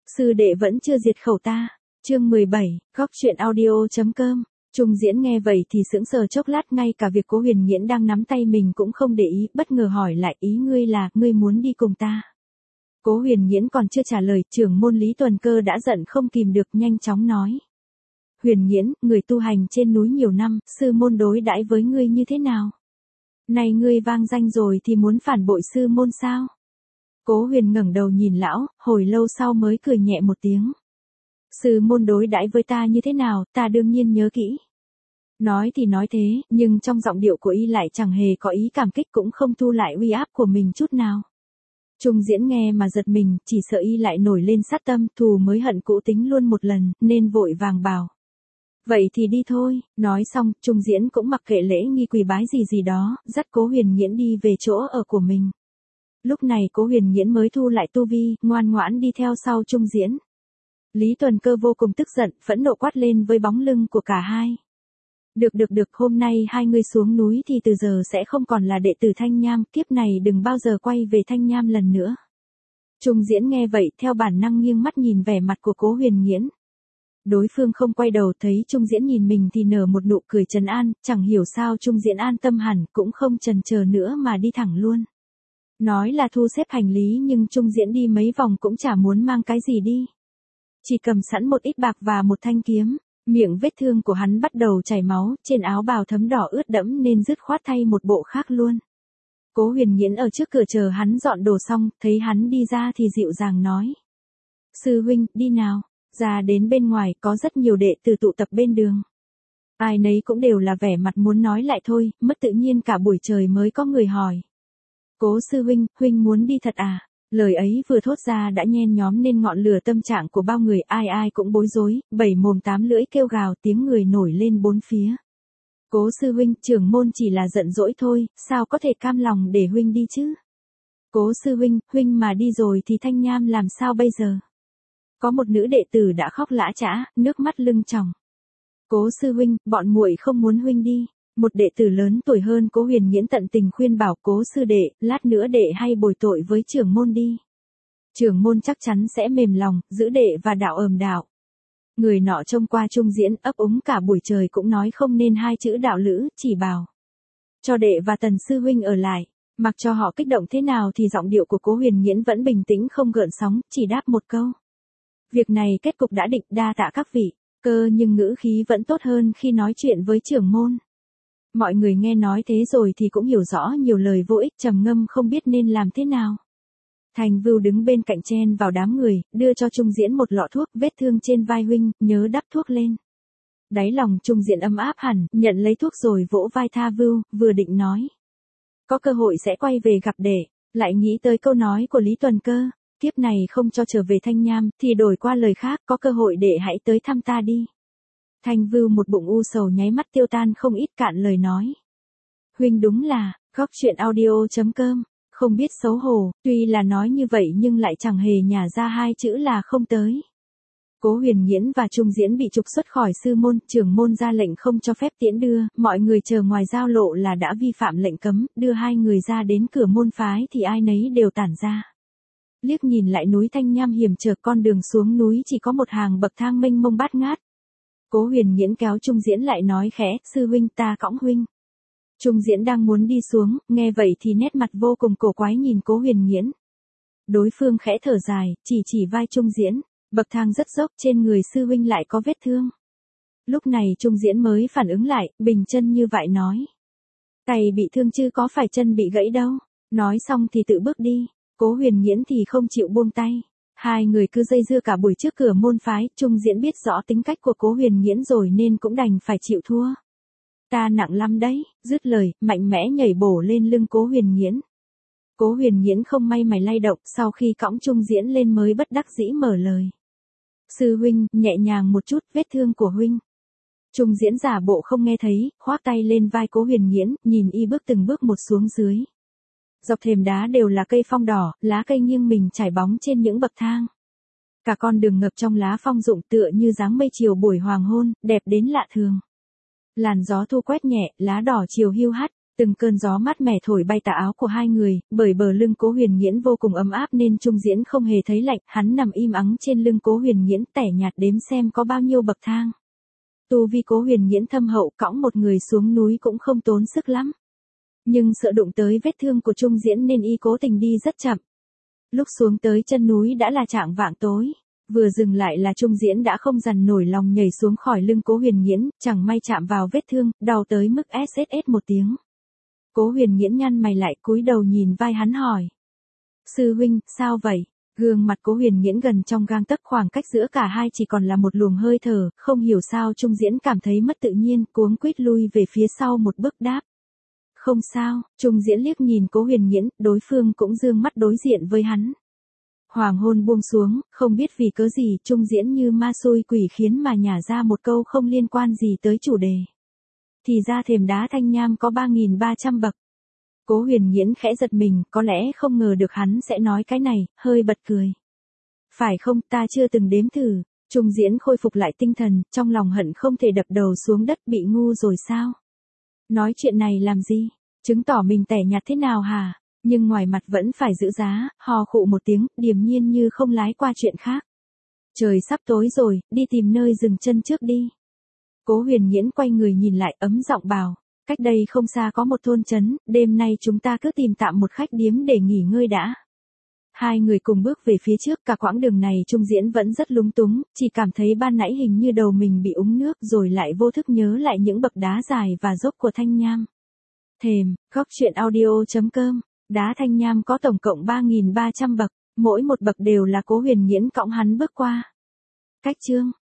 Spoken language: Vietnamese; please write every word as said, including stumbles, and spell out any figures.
Sư đệ vẫn chưa diệt khẩu ta. Chương mười bảy, góc truyện audio.com. Trung Diễn nghe vậy thì sững sờ chốc lát, ngay cả việc Cố Huyền Nghiễn đang nắm tay mình cũng không để ý, bất ngờ hỏi lại, ý ngươi là, ngươi muốn đi cùng ta? Cố Huyền Nghiễn còn chưa trả lời, trưởng môn Lý Tuần Cơ đã giận không kìm được, nhanh chóng nói. Huyền Nghiễn, người tu hành trên núi nhiều năm, sư môn đối đãi với ngươi như thế nào? Này ngươi vang danh rồi thì muốn phản bội sư môn sao? Cố Huyền ngẩng đầu nhìn lão, hồi lâu sau mới cười nhẹ một tiếng. Sư môn đối đãi với ta như thế nào, ta đương nhiên nhớ kỹ. Nói thì nói thế, nhưng trong giọng điệu của y lại chẳng hề có ý cảm kích, cũng không thu lại uy áp của mình chút nào. Trung Diễn nghe mà giật mình, chỉ sợ y lại nổi lên sát tâm, thù mới hận cũ tính luôn một lần, nên vội vàng bảo. Vậy thì đi thôi. Nói xong, Trung Diễn cũng mặc kệ lễ nghi quỳ bái gì gì đó, dắt Cố Huyền Nghiễn đi về chỗ ở của mình. Lúc này Cố Huyền Nghiễn mới thu lại tu vi, ngoan ngoãn đi theo sau Trung Diễn. Lý Tuần Cơ vô cùng tức giận, phẫn nộ quát lên với bóng lưng của cả hai. Được được được, hôm nay hai người xuống núi thì từ giờ sẽ không còn là đệ tử Thanh Nham, kiếp này đừng bao giờ quay về Thanh Nham lần nữa. Trung Diễn nghe vậy, theo bản năng nghiêng mắt nhìn vẻ mặt của Cố Huyền Nghiễn. Đối phương không quay đầu, thấy Trung Diễn nhìn mình thì nở một nụ cười trấn an, chẳng hiểu sao Trung Diễn an tâm hẳn, cũng không chần chờ nữa mà đi thẳng luôn. Nói là thu xếp hành lý nhưng Trung Diễn đi mấy vòng cũng chả muốn mang cái gì đi. Chỉ cầm sẵn một ít bạc và một thanh kiếm, miệng vết thương của hắn bắt đầu chảy máu, trên áo bào thấm đỏ ướt đẫm nên dứt khoát thay một bộ khác luôn. Cố Huyền Nghiễn ở trước cửa chờ hắn dọn đồ xong, thấy hắn đi ra thì dịu dàng nói. Sư huynh, đi nào. Ra đến bên ngoài có rất nhiều đệ tử tụ tập bên đường. Ai nấy cũng đều là vẻ mặt muốn nói lại thôi, mất tự nhiên cả buổi trời mới có người hỏi. Cố sư huynh, huynh muốn đi thật à? Lời ấy vừa thốt ra đã nhen nhóm nên ngọn lửa tâm trạng của bao người, ai ai cũng bối rối, bảy mồm tám lưỡi kêu gào, tiếng người nổi lên bốn phía. Cố sư huynh, trưởng môn chỉ là giận dỗi thôi, sao có thể cam lòng để huynh đi chứ? Cố sư huynh, huynh mà đi rồi thì Thanh Nham làm sao bây giờ? Có một nữ đệ tử đã khóc lã chã, nước mắt lưng tròng. Cố sư huynh, bọn muội không muốn huynh đi. Một đệ tử lớn tuổi hơn Cố Huyền Nghiễn tận tình khuyên bảo, Cố sư đệ, lát nữa đệ hay bồi tội với trưởng môn đi. Trưởng môn chắc chắn sẽ mềm lòng, giữ đệ và đạo ầm đạo. Người nọ trông qua Trung Diễn ấp úng cả buổi trời cũng nói không nên hai chữ đạo lữ, chỉ bảo. Cho đệ và Tần sư huynh ở lại. Mặc cho họ kích động thế nào thì giọng điệu của Cố Huyền Nghiễn vẫn bình tĩnh không gợn sóng, chỉ đáp một câu. Việc này kết cục đã định, đa tạ các vị. Cơ nhưng ngữ khí vẫn tốt hơn khi nói chuyện với trưởng môn. Mọi người nghe nói thế rồi thì cũng hiểu rõ nhiều lời vô ích, trầm ngâm không biết nên làm thế nào. Thành Vưu đứng bên cạnh chen vào đám người, đưa cho Trung Diễn một lọ thuốc, vết thương trên vai huynh, nhớ đắp thuốc lên. Đáy lòng Trung Diễn ấm áp hẳn, nhận lấy thuốc rồi vỗ vai Tha Vưu, vừa định nói. Có cơ hội sẽ quay về gặp đệ, lại nghĩ tới câu nói của Lý Tuần Cơ. Kiếp này không cho trở về Thanh Nham, thì đổi qua lời khác, có cơ hội đệ hãy tới thăm ta đi. Thanh Vưu một bụng u sầu nháy mắt tiêu tan không ít, cạn lời nói. Huynh đúng là, góc truyện audio.com, không biết xấu hổ, tuy là nói như vậy nhưng lại chẳng hề nhả ra hai chữ là không tới. Cố Huyền Nghiễn và Trung Diễn bị trục xuất khỏi sư môn, trưởng môn ra lệnh không cho phép tiễn đưa, mọi người chờ ngoài giao lộ là đã vi phạm lệnh cấm, đưa hai người ra đến cửa môn phái thì ai nấy đều tản ra. Liếc nhìn lại núi Thanh Nham hiểm trở, con đường xuống núi chỉ có một hàng bậc thang mênh mông bát ngát. Cố Huyền Nghiễn kéo Trung Diễn lại nói khẽ, sư huynh ta cõng huynh. Trung Diễn đang muốn đi xuống, nghe vậy thì nét mặt vô cùng cổ quái nhìn Cố Huyền Nghiễn. Đối phương khẽ thở dài, chỉ chỉ vai Trung Diễn, bậc thang rất dốc, trên người sư huynh lại có vết thương. Lúc này Trung Diễn mới phản ứng lại, bình chân như vậy nói. Tay bị thương chứ có phải chân bị gãy đâu. Nói xong thì tự bước đi. Cố Huyền Nghiễn thì không chịu buông tay. Hai người cứ dây dưa cả buổi trước cửa môn phái, Trung Diễn biết rõ tính cách của Cố Huyền Nghiễn rồi nên cũng đành phải chịu thua. Ta nặng lắm đấy, dứt lời, mạnh mẽ nhảy bổ lên lưng Cố Huyền Nghiễn. Cố Huyền Nghiễn không may mày lay động, sau khi cõng Trung Diễn lên mới bất đắc dĩ mở lời. Sư huynh, nhẹ nhàng một chút, vết thương của huynh. Trung Diễn giả bộ không nghe thấy, khoác tay lên vai Cố Huyền Nghiễn, nhìn y bước từng bước một xuống dưới. Dọc thềm đá đều là cây phong đỏ, lá cây nghiêng mình trải bóng trên những bậc thang. Cả con đường ngập trong lá phong rụng tựa như dáng mây chiều buổi hoàng hôn, đẹp đến lạ thường. Làn gió thu quét nhẹ, lá đỏ chiều hiu hắt, Từng cơn gió mát mẻ thổi bay tà áo của hai người, bởi bờ lưng Cố Huyền Nghiễn vô cùng ấm áp nên Trung Diễn không hề thấy lạnh, hắn nằm im ắng trên lưng Cố Huyền Nghiễn tẻ nhạt đếm xem có bao nhiêu bậc thang. Tu vi Cố Huyền Nghiễn thâm hậu, cõng một người xuống núi cũng không tốn sức lắm. Nhưng sợ đụng tới vết thương của Trung Diễn nên y cố tình đi rất chậm. Lúc xuống tới chân núi đã là chạng vạng tối. Vừa dừng lại là Trung Diễn đã không dằn nổi lòng nhảy xuống khỏi lưng Cố Huyền Nghiễn, chẳng may chạm vào vết thương, đau tới mức ét ét ét một tiếng. Cố Huyền Nghiễn nhăn mày lại, cúi đầu nhìn vai hắn hỏi. Sư huynh, sao vậy? Gương mặt Cố Huyền Nghiễn gần trong gang tấc, khoảng cách giữa cả hai chỉ còn là một luồng hơi thở, không hiểu sao Trung Diễn cảm thấy mất tự nhiên, cuống quýt lui về phía sau một bước đáp. Không sao, Trung Diễn liếc nhìn Cố Huyền Nghiễn, đối phương cũng dương mắt đối diện với hắn. Hoàng hôn buông xuống, không biết vì cớ gì Trung Diễn như ma xui quỷ khiến mà nhả ra một câu không liên quan gì tới chủ đề. Thì ra thềm đá Thanh Nham có ba nghìn ba trăm bậc. Cố Huyền Nghiễn khẽ giật mình, có lẽ không ngờ được hắn sẽ nói cái này, hơi bật cười. Phải không, ta chưa từng đếm thử. Trung Diễn khôi phục lại tinh thần, trong lòng hận không thể đập đầu xuống đất, bị ngu rồi sao? Nói chuyện này làm gì? Chứng tỏ mình tẻ nhạt thế nào hả? Nhưng ngoài mặt vẫn phải giữ giá, hò khụ một tiếng, điềm nhiên như không lái qua chuyện khác. Trời sắp tối rồi, đi tìm nơi dừng chân trước đi. Cố Huyền Nghiễn quay người nhìn lại, ấm giọng bảo, cách đây không xa có một thôn trấn, đêm nay chúng ta cứ tìm tạm một khách điếm để nghỉ ngơi đã. Hai người cùng bước về phía trước, cả quãng đường này Trung Diễn vẫn rất lúng túng, chỉ cảm thấy ban nãy hình như đầu mình bị úng nước, rồi lại vô thức nhớ lại những bậc đá dài và dốc của Thanh Nham. Thềm, góc truyện audio chấm com. Đá Thanh Nham có tổng cộng ba nghìn ba trăm bậc, mỗi một bậc đều là Cố Huyền Nghiễn cõng hắn bước qua. Cách chương